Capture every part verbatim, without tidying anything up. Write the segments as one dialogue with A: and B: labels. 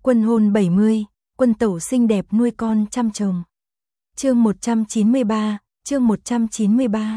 A: Quân hôn bảy mươi, quân tẩu xinh đẹp nuôi con trăm chồng. Chương một trăm chín mươi ba, chương một trăm chín mươi ba.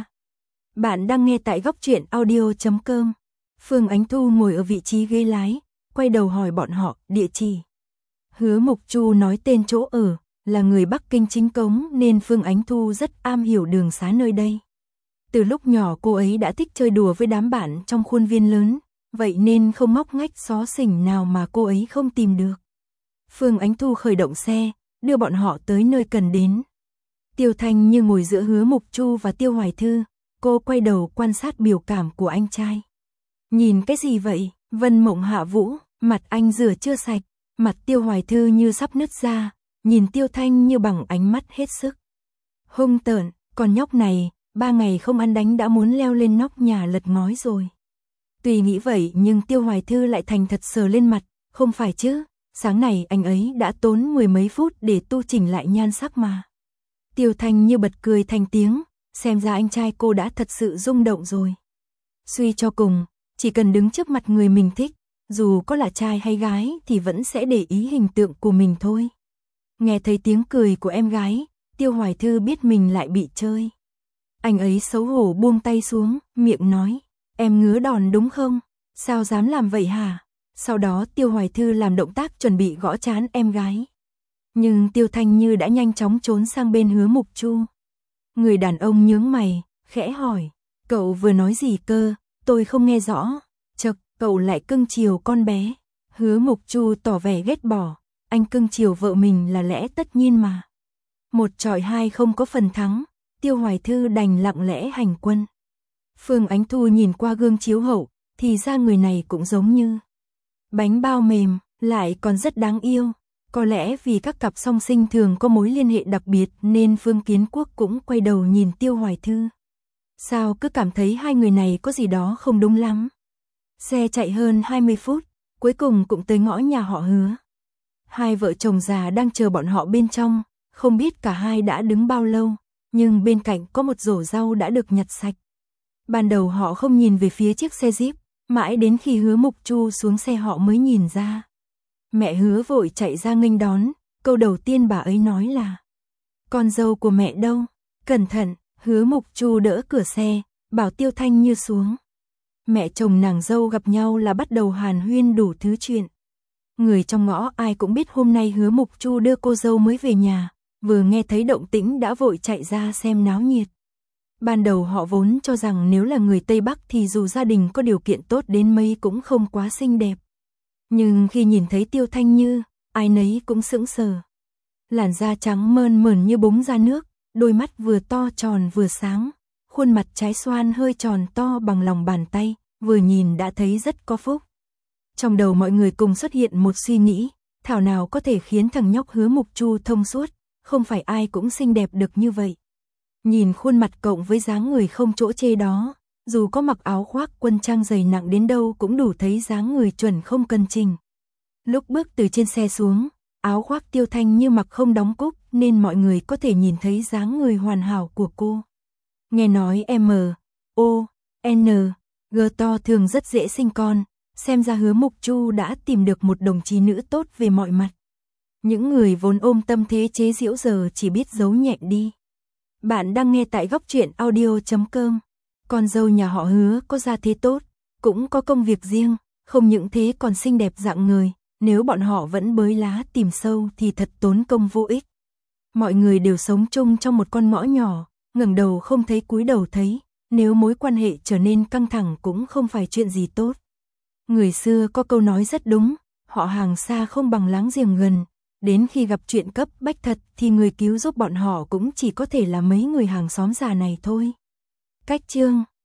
A: Bạn đang nghe tại góc truyện audio chấm com. Phương Ánh Thu ngồi ở vị trí ghế lái, quay đầu hỏi bọn họ địa chỉ. Hứa Mộc Chu nói tên chỗ ở, là người Bắc Kinh chính cống nên Phương Ánh Thu rất am hiểu đường xá nơi đây. Từ lúc nhỏ cô ấy đã thích chơi đùa với đám bạn trong khuôn viên lớn, vậy nên không ngóc ngách xó xỉnh nào mà cô ấy không tìm được. Phương Ánh Thu khởi động xe, đưa bọn họ tới nơi cần đến. Tiêu Thanh Như ngồi giữa Hứa Mộc Chu và Tiêu Hoài Thư, cô quay đầu quan sát biểu cảm của anh trai. Nhìn cái gì vậy? Vân Mộng Hạ Vũ, mặt anh rửa chưa sạch, mặt Tiêu Hoài Thư như sắp nứt ra, nhìn Tiêu Thanh Như bằng ánh mắt hết sức hung tợn, còn nhóc này, ba ngày không ăn đánh đã muốn leo lên nóc nhà lật ngói rồi. Tuy nghĩ vậy nhưng Tiêu Hoài Thư lại thành thật sờ lên mặt, không phải chứ, sáng này anh ấy đã tốn mười mấy phút để tu chỉnh lại nhan sắc mà. Tiêu Thanh Như bật cười thành tiếng, xem ra anh trai cô đã thật sự rung động rồi. Suy cho cùng, chỉ cần đứng trước mặt người mình thích, dù có là trai hay gái thì vẫn sẽ để ý hình tượng của mình thôi. Nghe thấy tiếng cười của em gái, Tiêu Hoài Thư biết mình lại bị chơi. Anh ấy xấu hổ buông tay xuống, miệng nói, em ngứa đòn đúng không? Sao dám làm vậy hả? Sau đó Tiêu Hoài Thư làm động tác chuẩn bị gõ trán em gái. Nhưng Tiêu Thanh Như đã nhanh chóng trốn sang bên Hứa Mộc Chu. Người đàn ông nhướng mày, khẽ hỏi, cậu vừa nói gì cơ, tôi không nghe rõ. Chậc, cậu lại cưng chiều con bé. Hứa Mộc Chu tỏ vẻ ghét bỏ, anh cưng chiều vợ mình là lẽ tất nhiên mà. Một chọi hai không có phần thắng, Tiêu Hoài Thư đành lặng lẽ hành quân. Phương Ánh Thu nhìn qua gương chiếu hậu, thì ra người này cũng giống như bánh bao mềm, lại còn rất đáng yêu. Có lẽ vì các cặp song sinh thường có mối liên hệ đặc biệt nên Phương Kiến Quốc cũng quay đầu nhìn Tiêu Hoài Thư. Sao cứ cảm thấy hai người này có gì đó không đúng lắm. Xe chạy hơn hai mươi phút, cuối cùng cũng tới ngõ nhà họ Hứa. Hai vợ chồng già đang chờ bọn họ bên trong, không biết cả hai đã đứng bao lâu, nhưng bên cạnh có một rổ rau đã được nhặt sạch. Ban đầu họ không nhìn về phía chiếc xe Jeep, mãi đến khi Hứa Mộc Chu xuống xe họ mới nhìn ra. Mẹ Hứa vội chạy ra nghênh đón, câu đầu tiên bà ấy nói là: con dâu của mẹ đâu? Cẩn thận. Hứa Mộc Chu đỡ cửa xe, bảo Tiêu Thanh Như xuống. Mẹ chồng nàng dâu gặp nhau là bắt đầu hàn huyên đủ thứ chuyện. Người trong ngõ ai cũng biết hôm nay Hứa Mộc Chu đưa cô dâu mới về nhà, vừa nghe thấy động tĩnh đã vội chạy ra xem náo nhiệt. Ban đầu họ vốn cho rằng nếu là người Tây Bắc thì dù gia đình có điều kiện tốt đến mấy cũng không quá xinh đẹp. Nhưng khi nhìn thấy Tiêu Thanh Như, ai nấy cũng sững sờ. Làn da trắng mơn mởn như búng ra nước, đôi mắt vừa to tròn vừa sáng, khuôn mặt trái xoan hơi tròn to bằng lòng bàn tay, vừa nhìn đã thấy rất có phúc. Trong đầu mọi người cùng xuất hiện một suy nghĩ, thảo nào có thể khiến thằng nhóc Hứa Mộc Chu thông suốt, không phải ai cũng xinh đẹp được như vậy. Nhìn khuôn mặt cộng với dáng người không chỗ chê đó, dù có mặc áo khoác quân trang dày nặng đến đâu cũng đủ thấy dáng người chuẩn không cần chỉnh. Lúc bước từ trên xe xuống, áo khoác Tiêu Thanh Như mặc không đóng cúc nên mọi người có thể nhìn thấy dáng người hoàn hảo của cô. Nghe nói M, O, N, G to thường rất dễ sinh con, xem ra Hứa Mộc Chu đã tìm được một đồng chí nữ tốt về mọi mặt. Những người vốn ôm tâm thế chế giễu giờ chỉ biết giấu nhẹm đi. Bạn đang nghe tại góc truyện audio chấm com. Con dâu nhà họ Hứa có gia thế tốt, cũng có công việc riêng, không những thế còn xinh đẹp dạng người, nếu bọn họ vẫn bới lá tìm sâu thì thật tốn công vô ích. Mọi người đều sống chung trong một con ngõ nhỏ, ngẩng đầu không thấy cúi đầu thấy, nếu mối quan hệ trở nên căng thẳng cũng không phải chuyện gì tốt. Người xưa có câu nói rất đúng, họ hàng xa không bằng láng giềng gần, đến khi gặp chuyện cấp bách thật thì người cứu giúp bọn họ cũng chỉ có thể là mấy người hàng xóm già này thôi. Cách chương